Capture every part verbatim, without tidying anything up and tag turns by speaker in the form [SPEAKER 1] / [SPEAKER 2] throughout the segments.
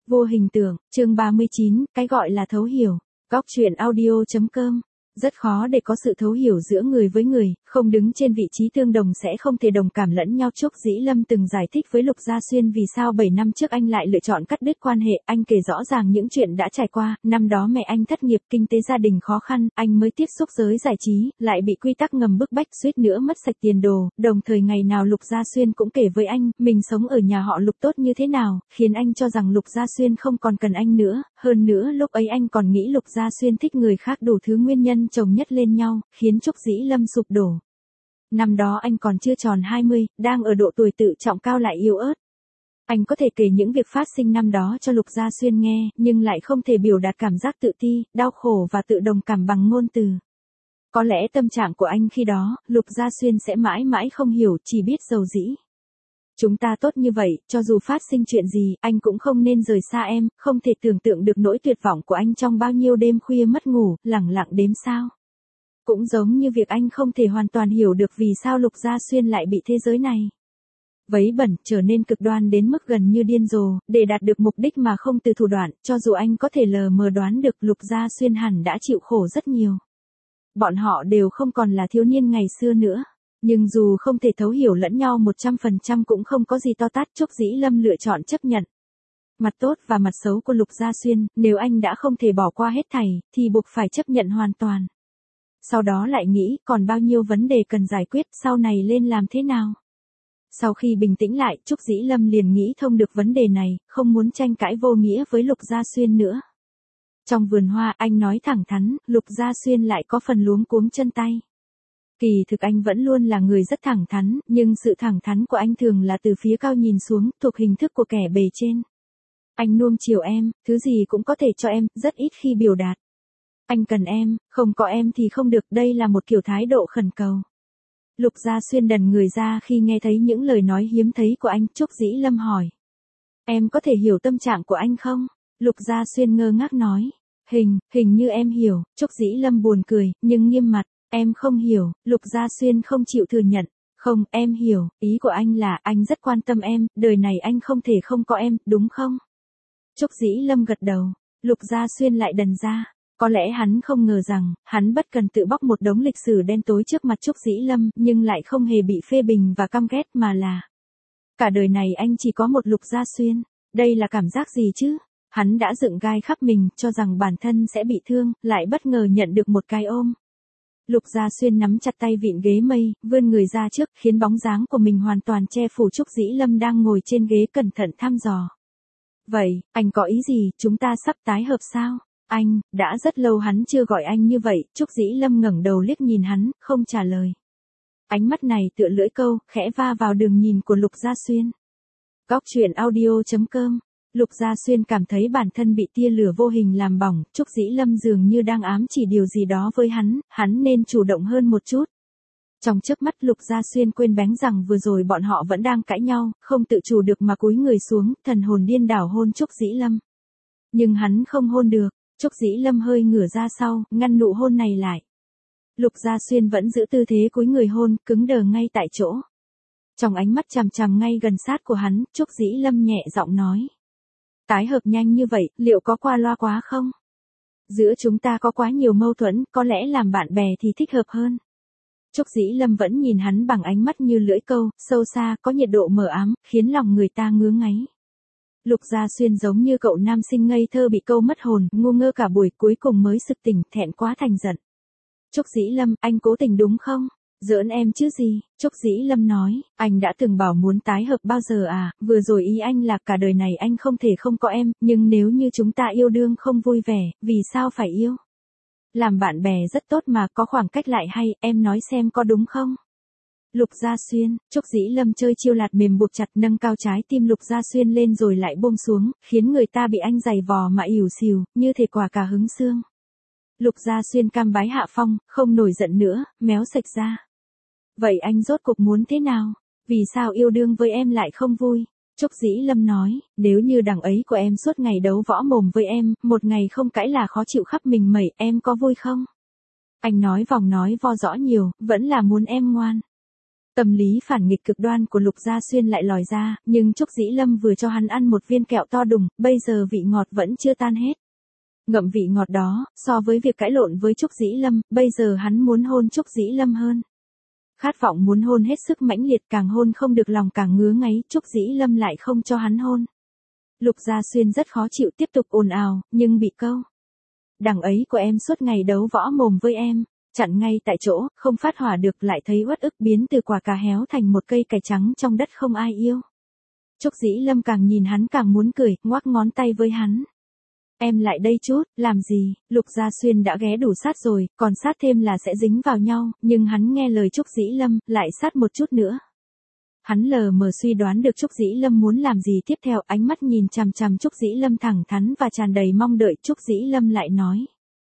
[SPEAKER 1] Vô hình tượng, chương ba mươi chín, cái gọi là thấu hiểu. Góc truyện audio chấm com. Rất khó để có sự thấu hiểu giữa người với người, không đứng trên vị trí tương đồng sẽ không thể đồng cảm lẫn nhau. Trúc Dĩ Lâm từng giải thích với Lục Gia Xuyên vì sao bảy năm trước anh lại lựa chọn cắt đứt quan hệ. Anh kể rõ ràng những chuyện đã trải qua, năm đó mẹ anh thất nghiệp, kinh tế gia đình khó khăn, anh mới tiếp xúc giới giải trí, lại bị quy tắc ngầm bức bách, suýt nữa mất sạch tiền đồ. Đồng thời ngày nào Lục Gia Xuyên cũng kể với anh, mình sống ở nhà họ Lục tốt như thế nào, khiến anh cho rằng Lục Gia Xuyên không còn cần anh nữa. Hơn nữa lúc ấy anh còn nghĩ Lục Gia Xuyên thích người khác, đủ thứ nguyên nhân chồng nhất lên nhau, khiến Trúc Dĩ Lâm sụp đổ. Năm đó anh còn chưa tròn hai mươi, đang ở độ tuổi tự trọng cao lại yếu ớt. Anh có thể kể những việc phát sinh năm đó cho Lục Gia Xuyên nghe, nhưng lại không thể biểu đạt cảm giác tự ti, đau khổ và tự đồng cảm bằng ngôn từ. Có lẽ tâm trạng của anh khi đó, Lục Gia Xuyên sẽ mãi mãi không hiểu, chỉ biết dầu dĩ. Chúng ta tốt như vậy, cho dù phát sinh chuyện gì, anh cũng không nên rời xa em, không thể tưởng tượng được nỗi tuyệt vọng của anh trong bao nhiêu đêm khuya mất ngủ, lẳng lặng đếm sao. Cũng giống như việc anh không thể hoàn toàn hiểu được vì sao Lục Gia Xuyên lại bị thế giới này vấy bẩn, trở nên cực đoan đến mức gần như điên rồ, để đạt được mục đích mà không từ thủ đoạn. Cho dù anh có thể lờ mờ đoán được Lục Gia Xuyên hẳn đã chịu khổ rất nhiều. Bọn họ đều không còn là thiếu niên ngày xưa nữa. Nhưng dù không thể thấu hiểu lẫn nhau một trăm phần trăm cũng không có gì to tát. Trúc Dĩ Lâm lựa chọn chấp nhận mặt tốt và mặt xấu của Lục Gia Xuyên. Nếu anh đã không thể bỏ qua hết thảy, thì buộc phải chấp nhận hoàn toàn. Sau đó lại nghĩ, còn bao nhiêu vấn đề cần giải quyết, sau này lên làm thế nào? Sau khi bình tĩnh lại, Trúc Dĩ Lâm liền nghĩ thông được vấn đề này, không muốn tranh cãi vô nghĩa với Lục Gia Xuyên nữa. Trong vườn hoa, anh nói thẳng thắn, Lục Gia Xuyên lại có phần luống cuống chân tay. Kỳ thực anh vẫn luôn là người rất thẳng thắn, nhưng sự thẳng thắn của anh thường là từ phía cao nhìn xuống, thuộc hình thức của kẻ bề trên. Anh nuông chiều em, thứ gì cũng có thể cho em, rất ít khi biểu đạt. Anh cần em, không có em thì không được, đây là một kiểu thái độ khẩn cầu. Lục Gia Xuyên đần người ra khi nghe thấy những lời nói hiếm thấy của anh. Trúc Dĩ Lâm hỏi. Em có thể hiểu tâm trạng của anh không? Lục Gia Xuyên ngơ ngác nói. Hình, hình như em hiểu. Trúc Dĩ Lâm buồn cười, nhưng nghiêm mặt. Em không hiểu. Lục Gia Xuyên không chịu thừa nhận. Không, em hiểu, ý của anh là anh rất quan tâm em, đời này anh không thể không có em, đúng không? Trúc Dĩ Lâm gật đầu. Lục Gia Xuyên lại đần ra. Có lẽ hắn không ngờ rằng, hắn bất cần tự bóc một đống lịch sử đen tối trước mặt Trúc Dĩ Lâm, nhưng lại không hề bị phê bình và căm ghét mà là. Cả đời này anh chỉ có một Lục Gia Xuyên, đây là cảm giác gì chứ? Hắn đã dựng gai khắp mình, cho rằng bản thân sẽ bị thương, lại bất ngờ nhận được một cái ôm. Lục Gia Xuyên nắm chặt tay vịn ghế mây, vươn người ra trước, khiến bóng dáng của mình hoàn toàn che phủ Trúc Dĩ Lâm đang ngồi trên ghế cẩn thận thăm dò. Vậy, anh có ý gì, chúng ta sắp tái hợp sao? Anh, đã rất lâu hắn chưa gọi anh như vậy. Trúc Dĩ Lâm ngẩng đầu liếc nhìn hắn, không trả lời. Ánh mắt này tựa lưỡi câu, khẽ va vào đường nhìn của Lục Gia Xuyên. Góc truyện audio chấm com. Lục Gia Xuyên cảm thấy bản thân bị tia lửa vô hình làm bỏng. Trúc Dĩ Lâm dường như đang ám chỉ điều gì đó với hắn, hắn nên chủ động hơn một chút. Trong chớp mắt Lục Gia Xuyên quên bén rằng vừa rồi bọn họ vẫn đang cãi nhau, không tự chủ được mà cúi người xuống, thần hồn điên đảo hôn Trúc Dĩ Lâm. Nhưng hắn không hôn được. Trúc Dĩ Lâm hơi ngửa ra sau, ngăn nụ hôn này lại. Lục Gia Xuyên vẫn giữ tư thế cúi người hôn, cứng đờ ngay tại chỗ. Trong ánh mắt chằm chằm ngay gần sát của hắn, Trúc Dĩ Lâm nhẹ giọng nói. Tái hợp nhanh như vậy, liệu có qua loa quá không? Giữa chúng ta có quá nhiều mâu thuẫn, có lẽ làm bạn bè thì thích hợp hơn. Trúc Dĩ Lâm vẫn nhìn hắn bằng ánh mắt như lưỡi câu, sâu xa, có nhiệt độ mờ ám, khiến lòng người ta ngứa ngáy. Lục Gia Xuyên giống như cậu nam sinh ngây thơ bị câu mất hồn, ngu ngơ cả buổi, cuối cùng mới sực tỉnh, thẹn quá thành giận. Trúc Dĩ Lâm, anh cố tình đúng không? Giỡn em chứ gì? Trúc Dĩ Lâm nói, anh đã từng bảo muốn tái hợp bao giờ à, vừa rồi ý anh là cả đời này anh không thể không có em, nhưng nếu như chúng ta yêu đương không vui vẻ, vì sao phải yêu? Làm bạn bè rất tốt mà, có khoảng cách lại hay, em nói xem có đúng không? Lục Gia Xuyên. Trúc Dĩ Lâm chơi chiêu lạt mềm buộc chặt, nâng cao trái tim Lục Gia Xuyên lên rồi lại buông xuống, khiến người ta bị anh giày vò mà ỉu xìu, như thể quả cà hứng xương. Lục Gia Xuyên cam bái hạ phong, không nổi giận nữa, méo sạch ra. Vậy anh rốt cuộc muốn thế nào? Vì sao yêu đương với em lại không vui? Trúc Dĩ Lâm nói, nếu như đằng ấy của em suốt ngày đấu võ mồm với em, một ngày không cãi là khó chịu khắp mình mẩy, em có vui không? Anh nói vòng nói vo rõ nhiều, vẫn là muốn em ngoan. Tâm lý phản nghịch cực đoan của Lục Gia Xuyên lại lòi ra, nhưng Trúc Dĩ Lâm vừa cho hắn ăn một viên kẹo to đùng, bây giờ vị ngọt vẫn chưa tan hết. Ngậm vị ngọt đó, so với việc cãi lộn với Trúc Dĩ Lâm, bây giờ hắn muốn hôn Trúc Dĩ Lâm hơn. Khát vọng muốn hôn hết sức mãnh liệt, càng hôn không được lòng càng ngứa ngáy, Trúc Dĩ Lâm lại không cho hắn hôn. Lục Gia Xuyên rất khó chịu, tiếp tục ồn ào, nhưng bị câu. Đằng ấy của em suốt ngày đấu võ mồm với em, chặn ngay tại chỗ, không phát hỏa được, lại thấy uất ức, biến từ quả cà héo thành một cây cải trắng trong đất không ai yêu. Trúc Dĩ Lâm càng nhìn hắn càng muốn cười, ngoắc ngón tay với hắn. Em lại đây chút, làm gì? Lục Gia Xuyên đã ghé đủ sát rồi, còn sát thêm là sẽ dính vào nhau, nhưng hắn nghe lời Trúc Dĩ Lâm, lại sát một chút nữa. Hắn lờ mờ suy đoán được Trúc Dĩ Lâm muốn làm gì tiếp theo, ánh mắt nhìn chằm chằm Trúc Dĩ Lâm thẳng thắn và tràn đầy mong đợi. Trúc Dĩ Lâm lại nói.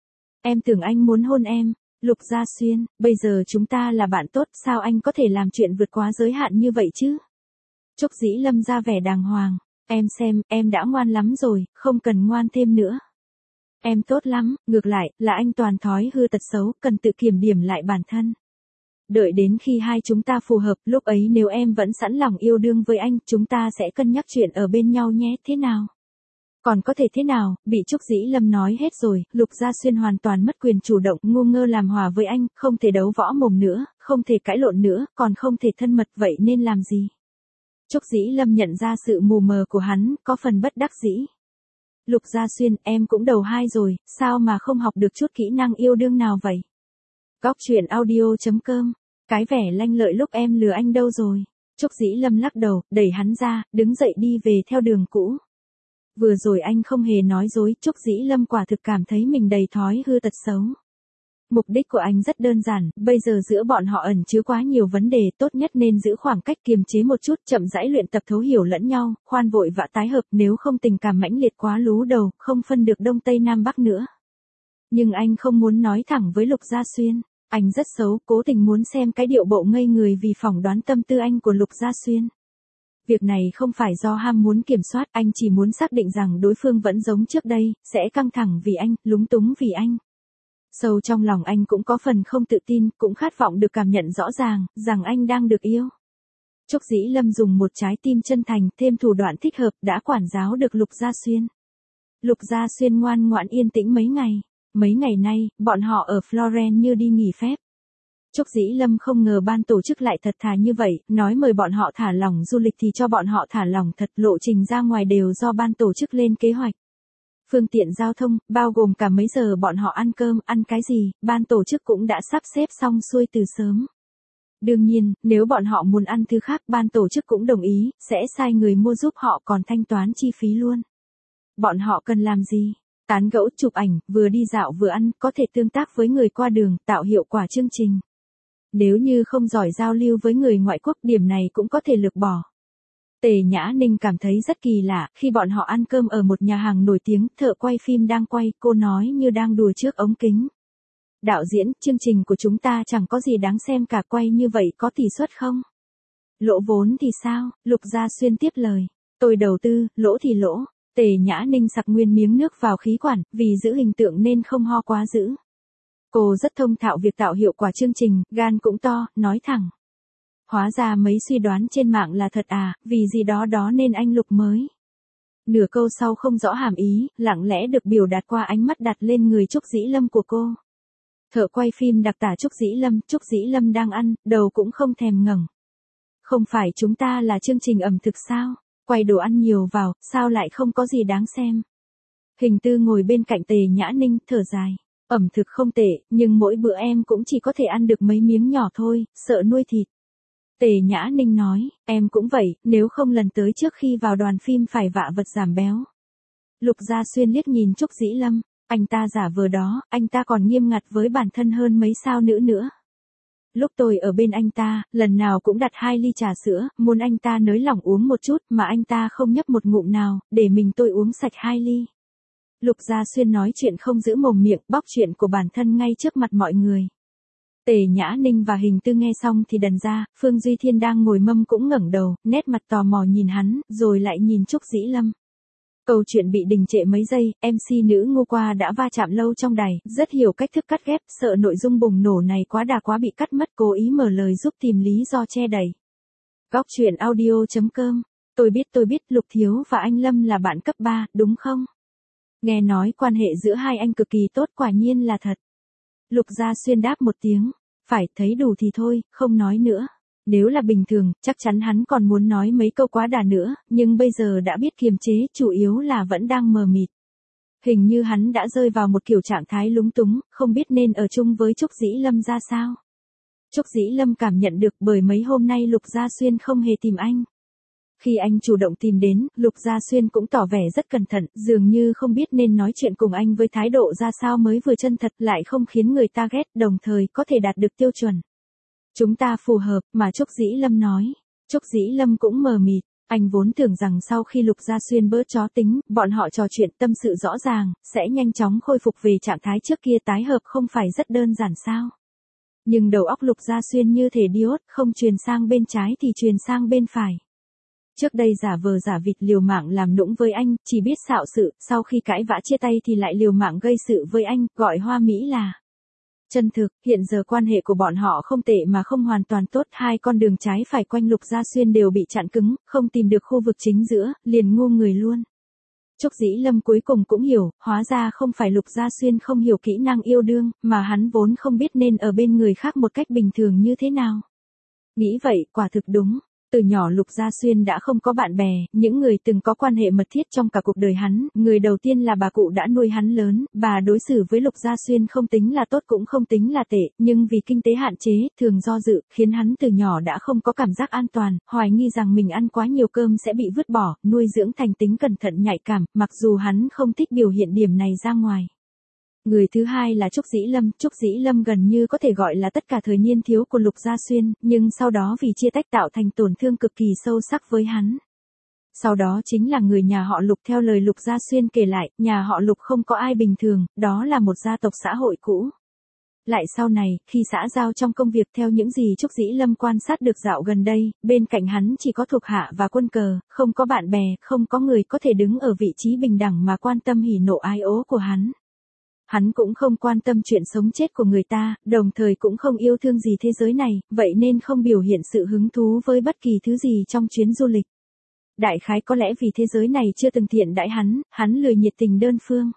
[SPEAKER 1] Em tưởng anh muốn hôn em. Lục Gia Xuyên, bây giờ chúng ta là bạn tốt, sao anh có thể làm chuyện vượt quá giới hạn như vậy chứ? Trúc Dĩ Lâm ra vẻ đàng hoàng. Em xem, em đã ngoan lắm rồi, không cần ngoan thêm nữa. Em tốt lắm, ngược lại, là anh toàn thói hư tật xấu, cần tự kiểm điểm lại bản thân. Đợi đến khi hai chúng ta phù hợp, lúc ấy nếu em vẫn sẵn lòng yêu đương với anh, chúng ta sẽ cân nhắc chuyện ở bên nhau nhé, thế nào? Còn có thể thế nào, bị Trúc Dĩ Lâm nói hết rồi, Lục Gia Xuyên hoàn toàn mất quyền chủ động, ngu ngơ làm hòa với anh, không thể đấu võ mồm nữa, không thể cãi lộn nữa, còn không thể thân mật, vậy nên làm gì? Trúc Dĩ Lâm nhận ra sự mù mờ của hắn, có phần bất đắc dĩ. Lục Gia Xuyên, em cũng đầu hai rồi, sao mà không học được chút kỹ năng yêu đương nào vậy? Góc truyện audio chấm com, cái vẻ lanh lợi lúc em lừa anh đâu rồi? Trúc Dĩ Lâm lắc đầu, đẩy hắn ra, đứng dậy đi về theo đường cũ. Vừa rồi anh không hề nói dối, Trúc Dĩ Lâm quả thực cảm thấy mình đầy thói hư tật xấu. Mục đích của anh rất đơn giản, bây giờ giữa bọn họ ẩn chứa quá nhiều vấn đề, tốt nhất nên giữ khoảng cách, kiềm chế một chút, chậm rãi luyện tập thấu hiểu lẫn nhau, khoan vội vã tái hợp, nếu không tình cảm mãnh liệt quá lú đầu, không phân được đông tây nam bắc nữa. Nhưng anh không muốn nói thẳng với Lục Gia Xuyên, anh rất xấu, cố tình muốn xem cái điệu bộ ngây người vì phỏng đoán tâm tư anh của Lục Gia Xuyên. Việc này không phải do ham muốn kiểm soát, anh chỉ muốn xác định rằng đối phương vẫn giống trước đây, sẽ căng thẳng vì anh, lúng túng vì anh. Sâu trong lòng anh cũng có phần không tự tin, cũng khát vọng được cảm nhận rõ ràng, rằng anh đang được yêu. Trúc Dĩ Lâm dùng một trái tim chân thành, thêm thủ đoạn thích hợp, đã quản giáo được Lục Gia Xuyên. Lục Gia Xuyên ngoan ngoãn yên tĩnh mấy ngày. Mấy ngày nay, bọn họ ở Florence như đi nghỉ phép. Trúc Dĩ Lâm không ngờ ban tổ chức lại thật thà như vậy, nói mời bọn họ thả lỏng du lịch thì cho bọn họ thả lỏng thật, lộ trình ra ngoài đều do ban tổ chức lên kế hoạch. Phương tiện giao thông, bao gồm cả mấy giờ bọn họ ăn cơm, ăn cái gì, ban tổ chức cũng đã sắp xếp xong xuôi từ sớm. Đương nhiên, nếu bọn họ muốn ăn thứ khác, ban tổ chức cũng đồng ý, sẽ sai người mua giúp họ, còn thanh toán chi phí luôn. Bọn họ cần làm gì? Tán gẫu, chụp ảnh, vừa đi dạo vừa ăn, có thể tương tác với người qua đường, tạo hiệu quả chương trình. Nếu như không giỏi giao lưu với người ngoại quốc, điểm này cũng có thể lược bỏ. Tề Nhã Ninh cảm thấy rất kỳ lạ, khi bọn họ ăn cơm ở một nhà hàng nổi tiếng, thợ quay phim đang quay, cô nói như đang đùa trước ống kính. Đạo diễn, chương trình của chúng ta chẳng có gì đáng xem cả, quay như vậy có tỷ suất không? Lỗ vốn thì sao? Lục Gia Xuyên tiếp lời. Tôi đầu tư, lỗ thì lỗ. Tề Nhã Ninh sặc nguyên miếng nước vào khí quản, vì giữ hình tượng nên không ho quá dữ. Cô rất thông thạo việc tạo hiệu quả chương trình, gan cũng to, nói thẳng. Hóa ra mấy suy đoán trên mạng là thật à, vì gì đó đó nên anh Lục mới. Nửa câu sau không rõ hàm ý, lặng lẽ được biểu đạt qua ánh mắt đặt lên người Trúc Dĩ Lâm của cô. Thợ quay phim đặc tả Trúc Dĩ Lâm, Trúc Dĩ Lâm đang ăn, đầu cũng không thèm ngẩng. Không phải chúng ta là chương trình ẩm thực sao? Quay đồ ăn nhiều vào, sao lại không có gì đáng xem? Hình Tư ngồi bên cạnh Tề Nhã Ninh, thở dài. Ẩm thực không tệ, nhưng mỗi bữa em cũng chỉ có thể ăn được mấy miếng nhỏ thôi, sợ nuôi thịt. Tề Nhã Ninh nói, em cũng vậy, nếu không lần tới trước khi vào đoàn phim phải vạ vật giảm béo. Lục Gia Xuyên liếc nhìn Trúc Dĩ Lâm, anh ta giả vờ đó, anh ta còn nghiêm ngặt với bản thân hơn mấy sao nữ nữa. Lúc tôi ở bên anh ta, lần nào cũng đặt hai ly trà sữa, muốn anh ta nới lỏng uống một chút, mà anh ta không nhấp một ngụm nào, để mình tôi uống sạch hai ly. Lục Gia Xuyên nói chuyện không giữ mồm miệng, bóc chuyện của bản thân ngay trước mặt mọi người. Tề Nhã Ninh và Hình Tư nghe xong thì đần ra, Phương Duy Thiên đang ngồi mâm cũng ngẩng đầu, nét mặt tò mò nhìn hắn, rồi lại nhìn Trúc Dĩ Lâm. Câu chuyện bị đình trệ mấy giây, em xê nữ ngu qua đã va chạm lâu trong đài, rất hiểu cách thức cắt ghép, sợ nội dung bùng nổ này quá đà quá bị cắt mất, cố ý mở lời giúp tìm lý do che đậy. Góc truyện audio chấm com. Tôi biết tôi biết Lục Thiếu và anh Lâm là bạn cấp ba, đúng không? Nghe nói quan hệ giữa hai anh cực kỳ tốt, quả nhiên là thật. Lục Gia Xuyên đáp một tiếng, phải, thấy đủ thì thôi, không nói nữa. Nếu là bình thường, chắc chắn hắn còn muốn nói mấy câu quá đà nữa, nhưng bây giờ đã biết kiềm chế, chủ yếu là vẫn đang mờ mịt. Hình như hắn đã rơi vào một kiểu trạng thái lúng túng, không biết nên ở chung với Trúc Dĩ Lâm ra sao. Trúc Dĩ Lâm cảm nhận được bởi mấy hôm nay Lục Gia Xuyên không hề tìm anh. Khi anh chủ động tìm đến, Lục Gia Xuyên cũng tỏ vẻ rất cẩn thận, dường như không biết nên nói chuyện cùng anh với thái độ ra sao mới vừa chân thật lại không khiến người ta ghét, đồng thời có thể đạt được tiêu chuẩn. Chúng ta phù hợp, mà Trúc Dĩ Lâm nói. Trúc Dĩ Lâm cũng mờ mịt, anh vốn tưởng rằng sau khi Lục Gia Xuyên bớt chó tính, bọn họ trò chuyện tâm sự rõ ràng, sẽ nhanh chóng khôi phục về trạng thái trước kia, tái hợp không phải rất đơn giản sao. Nhưng đầu óc Lục Gia Xuyên như thể diode, không truyền sang bên trái thì truyền sang bên phải. Trước đây giả vờ giả vịt liều mạng làm nũng với anh, chỉ biết xạo sự, sau khi cãi vã chia tay thì lại liều mạng gây sự với anh, gọi hoa mỹ là chân thực. Hiện giờ quan hệ của bọn họ không tệ mà không hoàn toàn tốt, hai con đường trái phải quanh Lục Gia Xuyên đều bị chặn cứng, không tìm được khu vực chính giữa, liền ngu người luôn. Trúc Dĩ Lâm cuối cùng cũng hiểu, hóa ra không phải Lục Gia Xuyên không hiểu kỹ năng yêu đương, mà hắn vốn không biết nên ở bên người khác một cách bình thường như thế nào. Nghĩ vậy, quả thực đúng. Từ nhỏ Lục Gia Xuyên đã không có bạn bè, những người từng có quan hệ mật thiết trong cả cuộc đời hắn, người đầu tiên là bà cụ đã nuôi hắn lớn, bà đối xử với Lục Gia Xuyên không tính là tốt cũng không tính là tệ, nhưng vì kinh tế hạn chế, thường do dự, khiến hắn từ nhỏ đã không có cảm giác an toàn, hoài nghi rằng mình ăn quá nhiều cơm sẽ bị vứt bỏ, nuôi dưỡng thành tính cẩn thận nhạy cảm, mặc dù hắn không thích biểu hiện điểm này ra ngoài. Người thứ hai là Trúc Dĩ Lâm, Trúc Dĩ Lâm gần như có thể gọi là tất cả thời niên thiếu của Lục Gia Xuyên, nhưng sau đó vì chia tách tạo thành tổn thương cực kỳ sâu sắc với hắn. Sau đó chính là người nhà họ Lục, theo lời Lục Gia Xuyên kể lại, nhà họ Lục không có ai bình thường, đó là một gia tộc xã hội cũ. Lại sau này, khi xã giao trong công việc theo những gì Trúc Dĩ Lâm quan sát được dạo gần đây, bên cạnh hắn chỉ có thuộc hạ và quân cờ, không có bạn bè, không có người có thể đứng ở vị trí bình đẳng mà quan tâm hỉ nộ ái ố của hắn. Hắn cũng không quan tâm chuyện sống chết của người ta, đồng thời cũng không yêu thương gì thế giới này, vậy nên không biểu hiện sự hứng thú với bất kỳ thứ gì trong chuyến du lịch. Đại khái có lẽ vì thế giới này chưa từng thiện đãi hắn, hắn lười nhiệt tình đơn phương.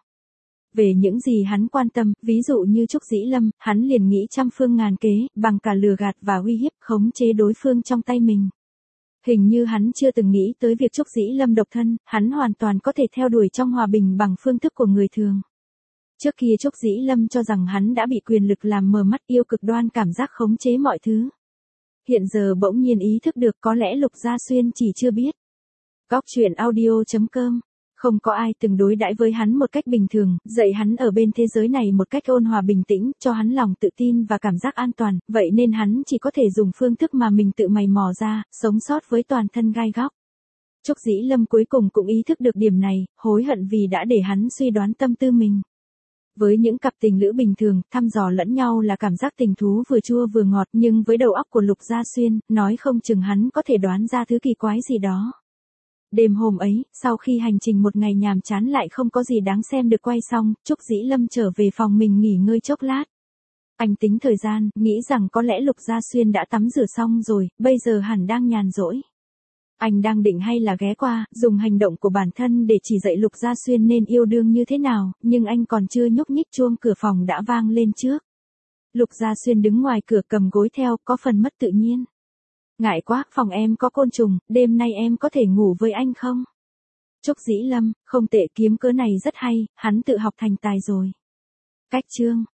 [SPEAKER 1] Về những gì hắn quan tâm, ví dụ như Trúc Dĩ Lâm, hắn liền nghĩ trăm phương ngàn kế, bằng cả lừa gạt và uy hiếp khống chế đối phương trong tay mình. Hình như hắn chưa từng nghĩ tới việc Trúc Dĩ Lâm độc thân, hắn hoàn toàn có thể theo đuổi trong hòa bình bằng phương thức của người thường. Trước kia Trúc Dĩ Lâm cho rằng hắn đã bị quyền lực làm mờ mắt, yêu cực đoan cảm giác khống chế mọi thứ. Hiện giờ bỗng nhiên ý thức được có lẽ Lục Gia Xuyên chỉ chưa biết. Góc truyện audio chấm com. Không có ai từng đối đãi với hắn một cách bình thường, dạy hắn ở bên thế giới này một cách ôn hòa bình tĩnh, cho hắn lòng tự tin và cảm giác an toàn, vậy nên hắn chỉ có thể dùng phương thức mà mình tự mày mò ra, sống sót với toàn thân gai góc. Trúc Dĩ Lâm cuối cùng cũng ý thức được điểm này, hối hận vì đã để hắn suy đoán tâm tư mình. Với những cặp tình lữ bình thường, thăm dò lẫn nhau là cảm giác tình thú vừa chua vừa ngọt, nhưng với đầu óc của Lục Gia Xuyên, nói không chừng hắn có thể đoán ra thứ kỳ quái gì đó. Đêm hôm ấy, sau khi hành trình một ngày nhàm chán lại không có gì đáng xem được quay xong, Trúc Dĩ Lâm trở về phòng mình nghỉ ngơi chốc lát. Anh tính thời gian, nghĩ rằng có lẽ Lục Gia Xuyên đã tắm rửa xong rồi, bây giờ hẳn đang nhàn rỗi. Anh đang định hay là ghé qua, dùng hành động của bản thân để chỉ dạy Lục Gia Xuyên nên yêu đương như thế nào, nhưng anh còn chưa nhúc nhích chuông cửa phòng đã vang lên trước. Lục Gia Xuyên đứng ngoài cửa cầm gối theo, có phần mất tự nhiên. Ngại quá, phòng em có côn trùng, đêm nay em có thể ngủ với anh không? Trúc Dĩ Lâm, không tệ, kiếm cớ này rất hay, hắn tự học thành tài rồi. Cách chương